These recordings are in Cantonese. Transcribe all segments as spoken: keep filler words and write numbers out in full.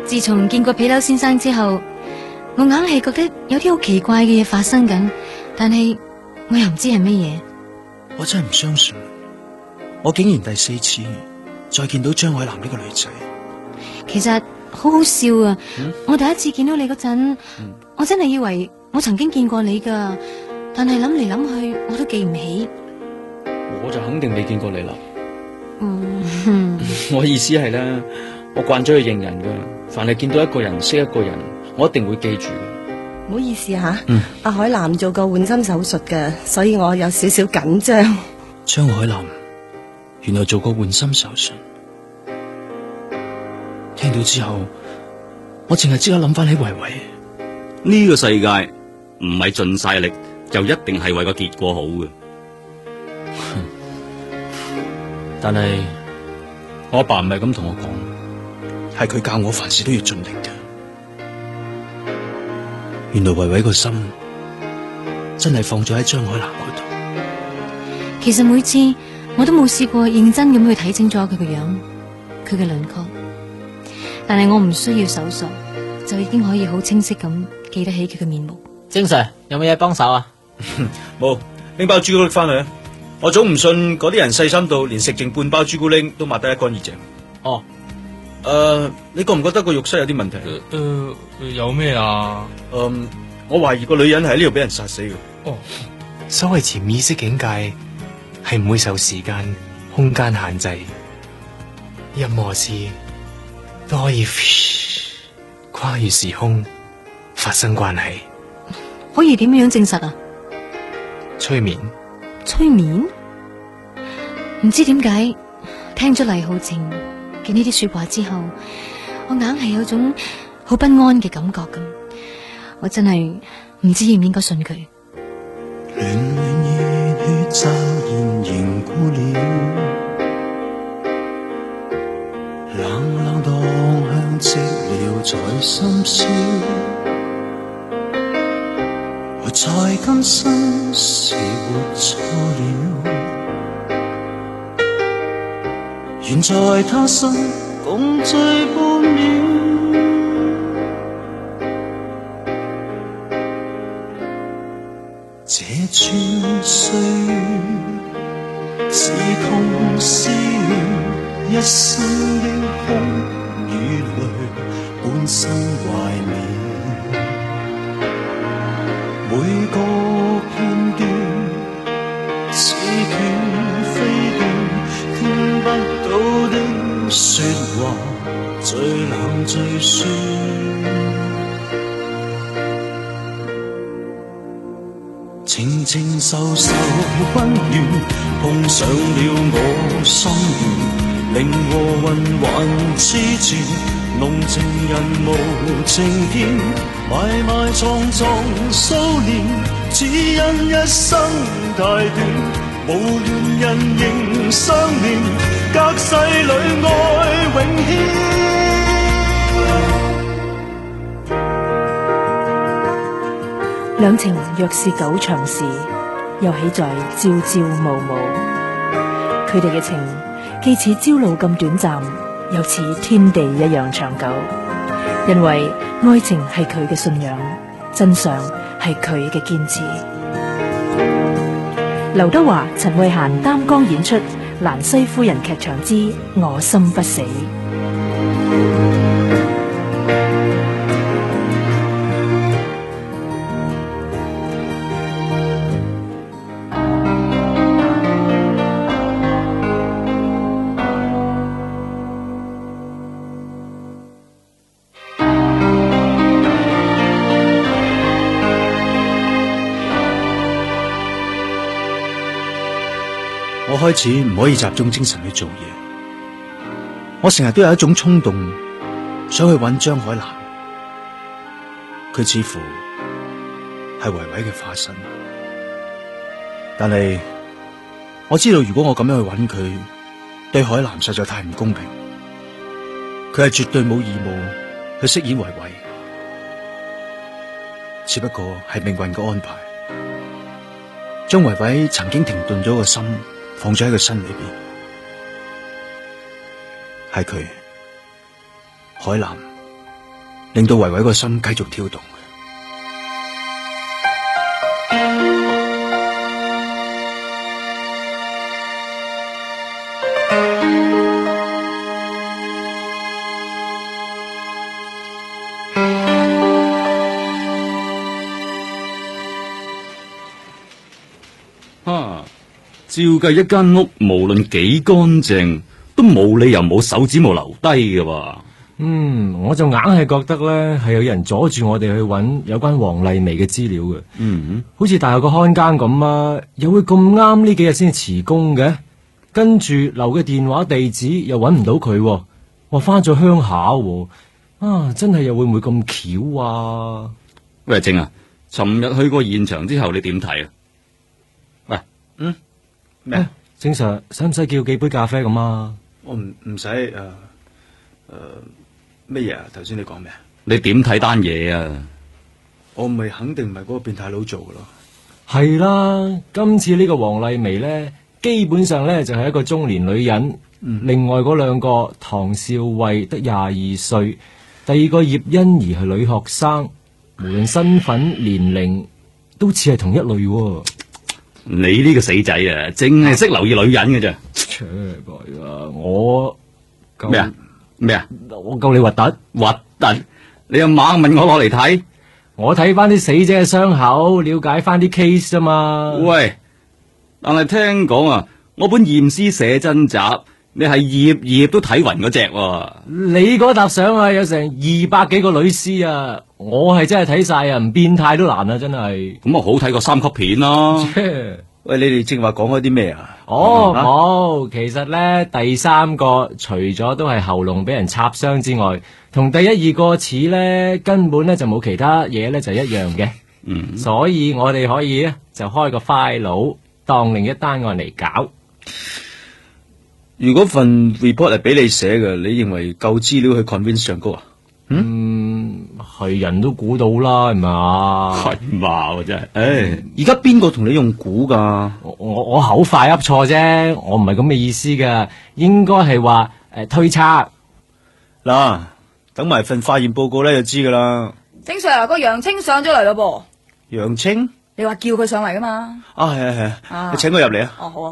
自從見過皮褸先生之後，我硬係覺得有啲好奇怪嘅嘢發生緊，但係我又唔知係乜嘢。 我真係唔相信，我竟然第四次再見到張海南呢個女仔。 其實好好笑啊！ 嗯、 我第一次見到你嗰陣， 嗯、 我真係以為我曾經見過你噶，但係諗嚟諗去，我都記唔起。 我就肯定未見過你啦。 嗯， 我意思係咧，我慣咗去認人噶，凡係見到一個人識一個人，我一定會記住。 唔好意思吓，阿、 嗯啊、海南做過換心手術嘅，所以我有少少緊張。 張海南原來做過換心手術，聽到之後，我淨係即刻諗翻起維維。 呢個世界唔係盡晒力就一定係為個結果好嘅。 但係我阿爸唔係咁同我講，係佢教我凡事都要盡力嘅。原來維維個心真係放咗喺張海南嗰度。 其實每次我都冇試過認真咁去睇清楚佢個樣，佢嘅輪廓，但係我唔需要搜索就已經可以好清晰咁記得起佢嘅面目。 正 Sir 有冇嘢幫手啊？ 冇，拎包朱古力翻嚟啊！我總唔信嗰啲人細心到連食剩半包朱古力都抹得一乾二淨。 哦， 誒、呃，你覺唔覺得個浴室有啲問題？ 誒、呃呃，有咩啊？ 嗯、呃，我懷疑個女人係喺呢度俾人殺死嘅。 哦，所謂潛意識境界係唔會受時間、空間限制，任何事都可以跨越時空發生關係。 可以點樣證實啊？ 催眠。 催眠？唔知點解聽咗黎浩晴嘅呢啲說話之後，我硬係有種好不安嘅感覺咁。我真係唔知應唔應該信佢。 暖暖熱血驟然凝固了，冷冷當向寂寥在深宵，活在今生是活錯了，願在他生共聚半秒。這串歲月是痛是亂，一生的哭與淚半生懷緬。每個片段似斷非斷，聽不到的說話最冷最酸。靜靜受受溫暖，碰上了我心願，靈和魂還痴纏，濃情人無情見，埋埋藏藏數年，只因一生太短，無緣人仍相戀，隔世裏愛永牽。 兩情若是久長時，又豈在朝朝暮暮。佢哋嘅情既似朝露咁短暫，又似天地一樣長久。因為愛情係佢嘅信仰，真相係佢嘅堅持。劉德華、陳慧嫻擔綱演出《蘭西夫人劇場之我心不死》。 我開始唔可以集中精神去做嘢，我成日都有一種衝動，想去揾張海南。佢似乎係維維嘅化身，但係我知道如果我咁樣去揾佢，對海南實在太唔公平。佢係絕對冇義務去飾演維維，只不過係命運嘅安排，將維維曾經停頓咗個心放咗喺個身裏邊，係佢海南令到維維個心繼續跳動。 啊，照計一間屋無論幾乾淨，都冇理由冇手指模留低嘅喎。 嗯，我就硬係覺得咧，係有人阻住我哋去揾有關黃麗薇嘅資料嘅。 嗯， 好似大學個看更咁啊，又會咁啱呢幾日先辭工嘅，跟住留嘅電話地址又揾唔到佢，我翻咗鄉下，啊，真係又會唔會咁巧啊？ 喂，靜啊，尋日去過現場之後，你點睇啊？喂， 嗯，咩？ 正常使唔使叫幾杯咖啡咁啊？ 我唔唔使誒誒咩嘢啊？頭先你講咩啊？ 你點睇單嘢啊？ 我咪肯定唔係嗰個變態佬做嘅咯。 係啦，今次呢個黃麗薇咧，基本上咧就係一個中年女人。嗯、另外嗰兩個唐少慧得廿二歲，第二個葉欣怡係女學生，無論身份年齡都似係同一類喎。 你呢個死仔啊，淨係識留意女人嘅啫。 切鬼啊！我咩啊咩啊？ 我夠你核突核突！你又猛問我攞嚟睇？ 我睇翻啲死者嘅傷口，了解翻啲 case 啫嘛。 喂，但係聽講啊，我本驗屍寫真集，你係頁頁都睇勻嗰隻喎。 你嗰沓相啊，有成二百幾個女屍啊，我係真係睇晒啊，唔變態都難啊，真係。 咁啊，好睇過三級片咯。 喂，你哋正話講開啲咩啊？ 哦，冇、啊，其實咧第三個除咗都係喉嚨俾人插傷之外，同第一二個似咧，根本咧就冇其他嘢咧就一樣嘅。嗯，所以我哋可以咧就開個 file 當另一單案嚟搞。 如果份 report 係俾你寫嘅，你認為夠資料去 convince 上高啊？ 嗯，係、嗯、人都估到啦，係嘛？ 係嘛，真係。誒， 而家邊個同你用估噶？ 我我我口快噏錯啫，我唔係咁嘅意思噶，應該係話誒推測。 嗱，等埋份化驗報告咧就知噶啦。 正 Sir 個楊青上咗嚟咯噃。楊青？ 你話叫佢上嚟噶嘛？ 啊，係啊係啊，你請佢入嚟啊。 哦，好啊好。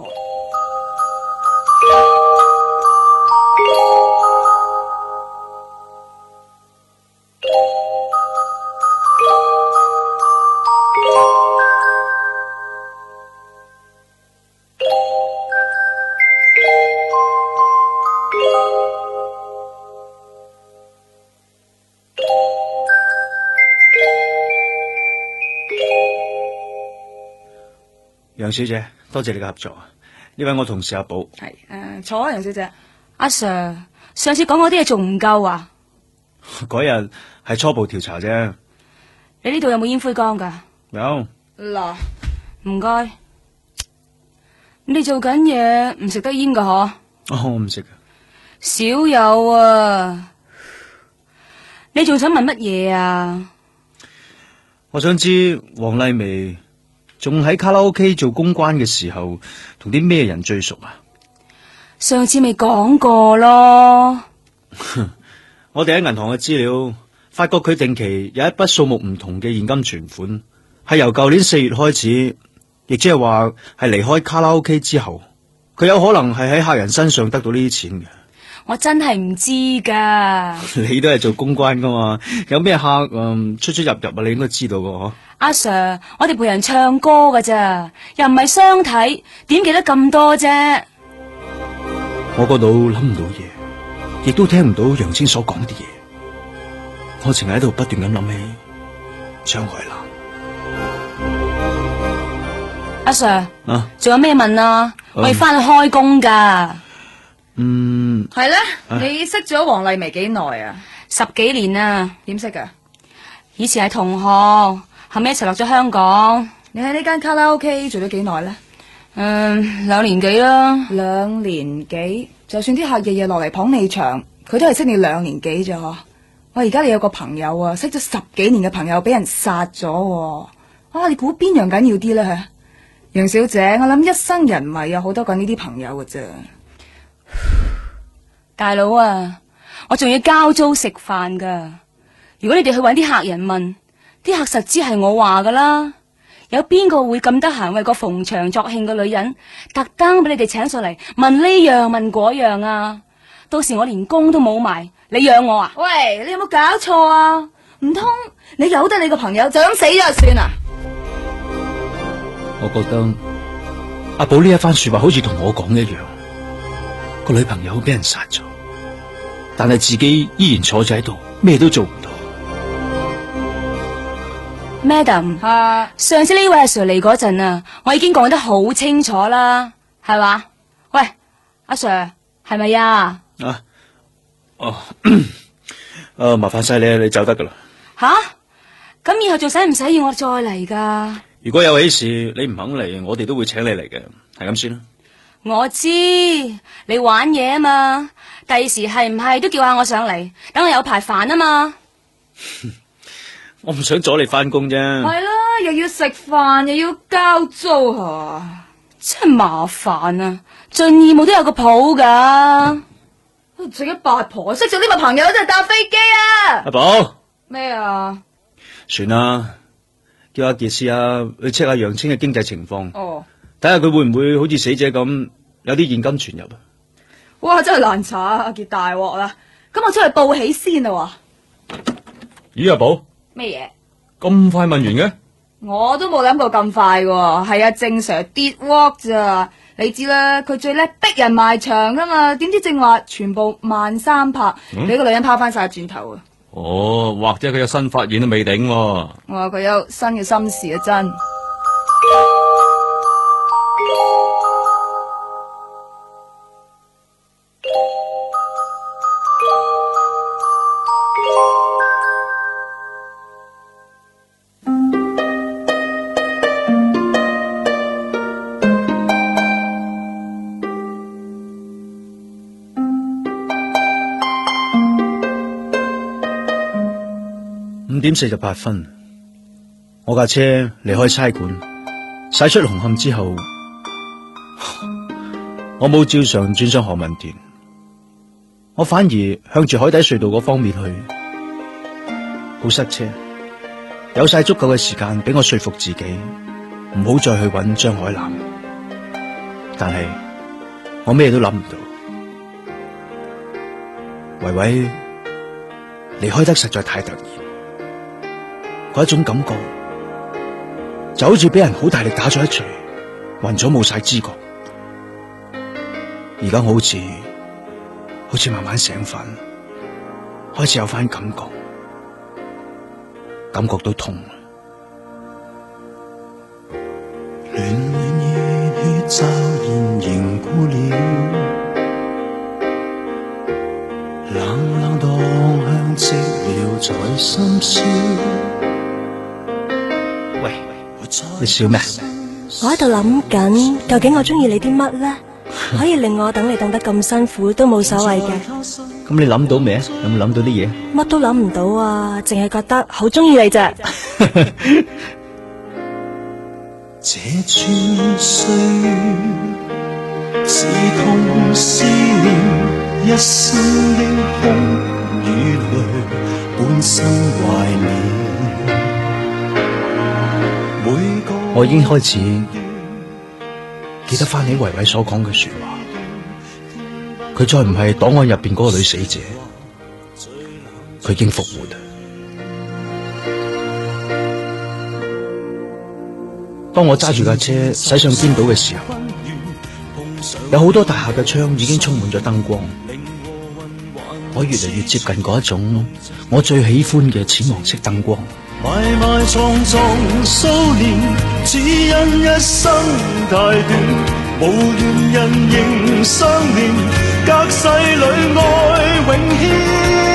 楊小姐，多謝你嘅合作啊！呢位我同事阿寶。 係誒，坐啊，楊小姐。 阿 Sir， 上次講嗰啲嘢仲唔夠啊？ 嗰日係初步調查啫。 你呢度有冇煙灰缸噶？ 有。 嗱， 唔該。你做緊嘢唔食得煙噶嗬？ 哦，我唔食噶。 少有啊！你仲想問乜嘢啊？ 我想知黃麗薇仲喺卡拉 OK 做公關嘅時候，同啲咩人最熟啊？ 上次咪講過咯。 我哋喺銀行嘅資料發覺佢定期有一筆數目唔同嘅現金存款，係由舊年四月開始，亦即係話係離開卡拉 OK 之後，佢有可能係喺客人身上得到呢啲錢嘅。 我真係唔知噶。 你都係做公關噶嘛？有咩客嗯出出入入啊？你應該知道噶嗬。 阿 Sir， 我哋陪人唱歌噶咋，又唔係相睇，點記得咁多啫？ 我嗰度諗唔到嘢，亦都聽唔到楊青所講啲嘢，我淨係喺度不斷咁諗起張海蘭。 阿 Sir， 啊， 仲有咩問啊？ 嗯、 我要翻去開工噶。 嗯， 係咧，你識咗黃麗薇幾耐啊？ 十幾年啊。 點識噶？ 以前係同學，後尾一齊落咗香港。 你喺呢間卡拉 OK 做咗幾耐咧？ 嗯，兩年幾啦。 兩年幾？就算啲客日日落嚟捧你場，佢都係識你兩年幾咋嗬？喂，而家你有個朋友啊，識咗十幾年嘅朋友俾人殺咗，啊！你估邊樣緊要啲咧？吓，楊小姐，我諗一生人迷有好多個呢啲朋友㗎啫。 大佬啊，我仲要交租食飯噶， 如果你哋去搵啲客人問，啲客實知係我話噶啦。有邊個會咁得閒為個逢場作興嘅女人，特登俾你哋請上嚟問呢樣問嗰樣啊？到時我連工都冇埋，你養我啊？喂，你有冇搞錯啊？唔通你由得你個朋友就咁死咗就算啊？ 我覺得阿寶呢一番說話好似同我講一樣，個女朋友俾人殺咗，但係自己依然坐咗喺度，咩都做唔到。 Madam，啊，上次呢位阿 Sir 嚟嗰陣啊，我已經講得好清楚啦，係嘛？喂，阿 Sir 係咪啊？ 啊，哦，誒，麻煩晒你，你走得噶啦。 吓？咁以後仲使唔使要我再嚟噶？ 如果有喜事你唔肯嚟，我哋都會請你嚟嘅，係咁先啦。 我知你玩嘢啊嘛，第時係唔係都叫下我上嚟，等我有排煩啊嘛。 我唔想阻你翻工啫。 係啦，又要食飯又要交租啊，真係麻煩啊！盡義務都有個譜噶。自己八婆識做呢個朋友真係搭飛機啊！ 阿寶咩啊？ 算啦，叫阿杰試下去 check 下楊青嘅經濟情況。 哦， 睇下佢會唔會好似死者咁有啲現金存入啊？ 哇，真係難查啊！阿杰大鑊啦，咁我出去報喜先啦。 咦，阿寶？ 咩嘢？ 咁快問完嘅？ 我都冇諗過咁快喎，係啊，正常跌 walk 咋？你知啦，佢最叻逼人埋牆噶嘛，點知正話全部慢三拍，俾個女人拋翻晒轉頭啊！ 哦，或者佢有新發現都未定喎。 我話佢有新嘅心事啊，真。 五點四十八分，我架車離開差館，駛出紅磡之後，我冇照常轉上何文田，我反而向住海底隧道嗰方面去，好塞車，有晒足夠嘅時間俾我說服自己唔好再去揾張海南，但係我咩都諗唔到，維維離開得實在太突然。嗰一種感覺就好似俾人好大力打咗一錘，暈咗冇晒知覺。而家我好似好似慢慢醒返，開始有翻感覺，感覺到痛。 暖暖熱血驟然凝固了，冷冷蕩向寂寥在深宵。 你笑咩？ 我喺度諗緊，究竟我中意你啲乜咧？可以令我等你等得咁辛苦都冇所謂嘅。 咁你諗到未？有冇諗到啲嘢？ 乜都諗唔到啊，淨係覺得好中意你咋。 這串歲月是痛思念，一生英雄與淚半生懷念。 我已經開始記得翻起維維所講嘅說話，佢再唔係檔案入邊嗰個女死者，佢已經復活啦。當我揸住架車駛上堅道嘅時候，有好多大廈嘅窗已經充滿咗燈光，我越嚟越接近嗰一種我最喜歡嘅淺黃色燈光。 埋埋藏藏數年，只因一生太短，無緣人仍相連，隔世裏愛永牽。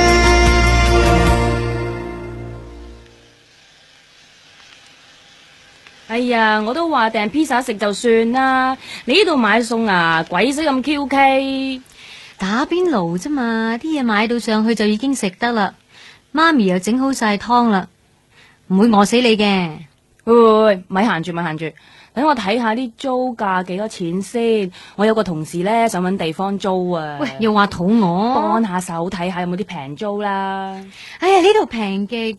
哎呀，我都話訂披薩食就算啦，你呢度買餸啊，鬼死咁 Q K， 打邊爐啫嘛，啲嘢買到上去就已經食得啦。媽咪又整好晒湯啦。唔會餓死你嘅。 喂喂喂，咪行住咪行住，等我睇下啲租價幾多錢先。我有個同事咧想搵地方租啊。 喂，又話肚餓， 幫下手睇下有冇啲平租啦。 哎呀，呢度平嘅。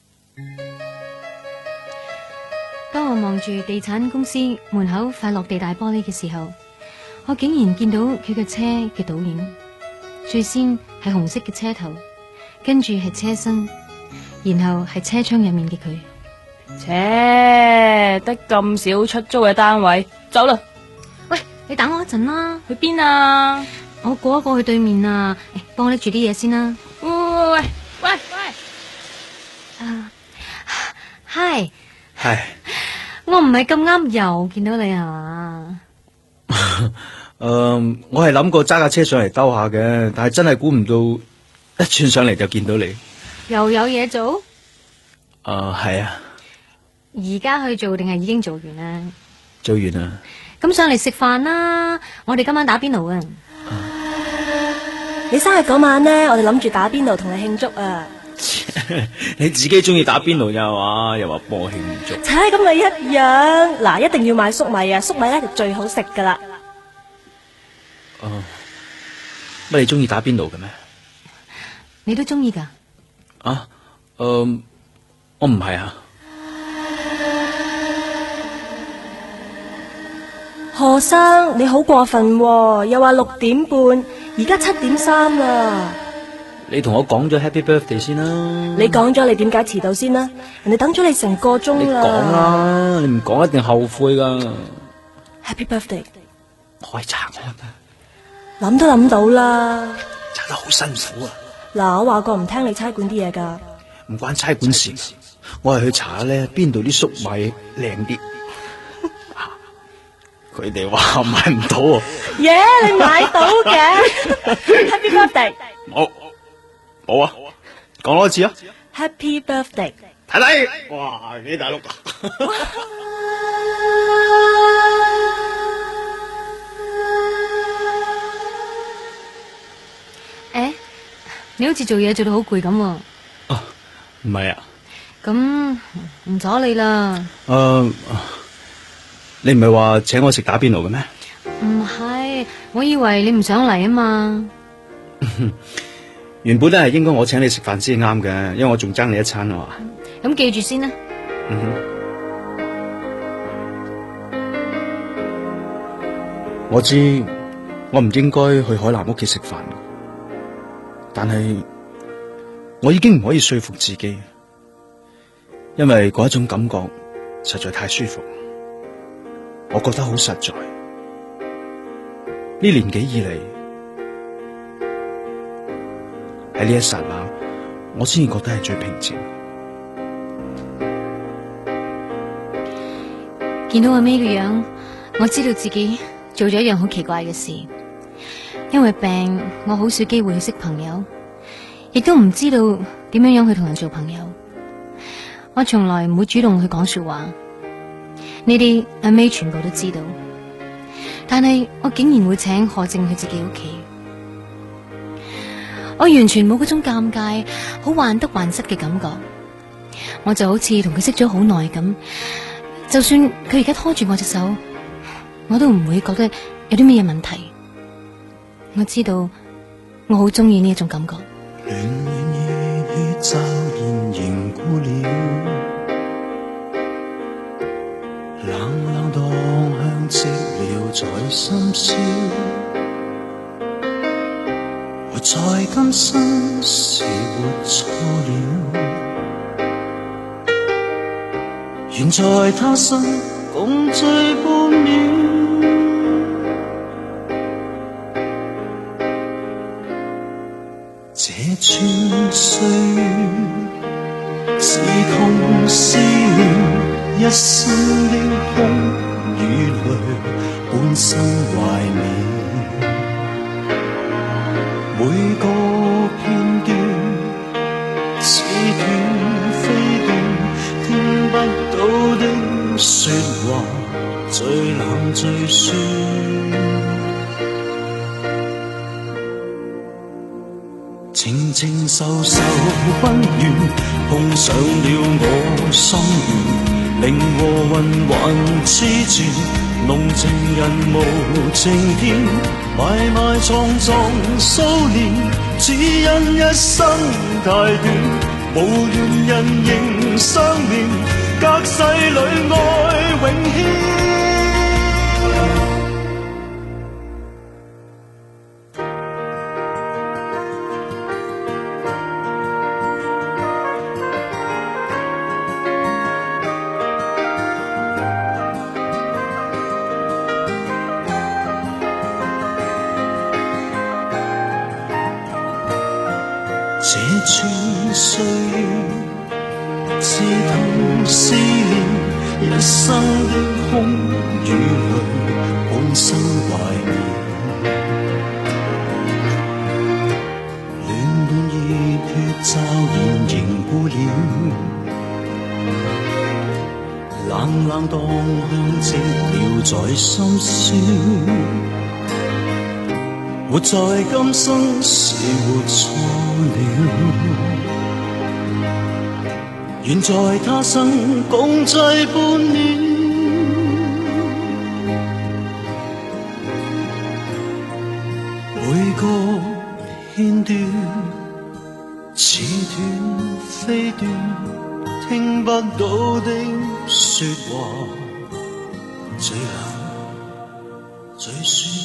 當我望住地產公司門口塊落地大玻璃嘅時候，我竟然見到佢嘅車嘅倒影。最先係紅色嘅車頭，跟住係車身，然後係車窗入面嘅佢。 切，得咁少出租嘅單位，走啦！ 喂，你等我一陣啦。 去邊啊？ 我過一過去對面啊，誒，幫我拎住啲嘢先啦。 喂喂喂喂喂！ 啊，嗨唉， 我唔係咁啱又見到你係嘛？ 誒、呃，我係諗過揸架車上嚟兜下嘅，但係真係估唔到一轉上嚟就見到你。 又有嘢做？ 誒，係啊。 而家去做定係已經做完啦？ 做完啦。 咁上嚟食飯啦！我哋今晚打邊爐啊！ 你生日嗰晚呢，我哋諗住打邊爐同你慶祝啊！ 你自己中意打邊爐咋嘛？又話幫我慶祝。 猜咁咪一樣嗱，一定要買粟米啊！粟米咧就最好食噶啦。 哦，乜你中意打邊爐嘅咩？ 你都中意噶？ 啊，誒、呃，我唔係啊。 何生，你好過分喎，又話六點半，而家七點三啦。 你同我講咗 Happy Birthday 先啦。 你講咗，你點解遲到先啦？人哋等咗你成個鐘啦。 你講啦，你唔講一定後悔噶。 Happy Birthday。 我係查案啊。 諗都諗到啦。 查得好辛苦啊。 嗱，我話過唔聽你差館啲嘢噶。 唔關差館事，我係去查咧邊度啲粟米靚啲。佢哋話買唔到喎。 耶，你買到嘅。Happy Birthday。 冇冇啊，講多次啊。 Happy Birthday。 睇睇，哇，幾大碌啊！ 誒，你好似做嘢做到好攰咁喎。 哦，唔係啊。 咁唔阻你啦。 誒、呃，你唔係話請我食打邊爐嘅咩？ 唔係，我以為你唔想嚟啊嘛。 原本咧係應該我請你食飯先啱嘅，因為我仲爭你一餐啊嘛。 咁記住先啦。 嗯哼，我知我唔應該去海南屋企食飯，但係我已經唔可以說服自己，因為嗰一種感覺實在太舒服，我覺得好實在。呢年幾以嚟，喺呢一剎那，我先至覺得係最平靜。 見到阿 May 嘅樣，我知道自己做咗一樣好奇怪嘅事。因為病，我好少機會去識朋友，亦都唔知道點樣樣去同人做朋友。我從來唔會主動去講說話，呢啲阿 May 全部都知道。但係我竟然會請何靜去自己屋企，我完全冇嗰種尷尬、好患得患失嘅感覺。我就好似同佢識咗好耐咁，就算佢而家拖住我隻手，我都唔會覺得有啲咩嘢問題。我知道我好中意呢一種感覺。 暖暖熱血驟然凝固了，冷冷蕩向寂寥在深宵，活在今生是活錯了，願在他生共聚半秒。這串歲月是痛是妙，一生的空與淚半生懷緬，每個片段似斷非斷，聽不到的說話最冷最酸。靜靜受受溫暖，碰上了我心願， 靈和魂還痴纏，濃情人無情天，埋埋藏藏數年，只因一生太短，無緣人仍相戀，隔世裏愛永牽。這串歲月，刺痛思念，一生的空與淚，半生懷念。暖暖熱血驟然凝固了，冷冷當香寂了在心酸。活在今生是活錯了，願在他生共濟半秒。每個片段似斷非斷，聽不到的說話，最冷最酸。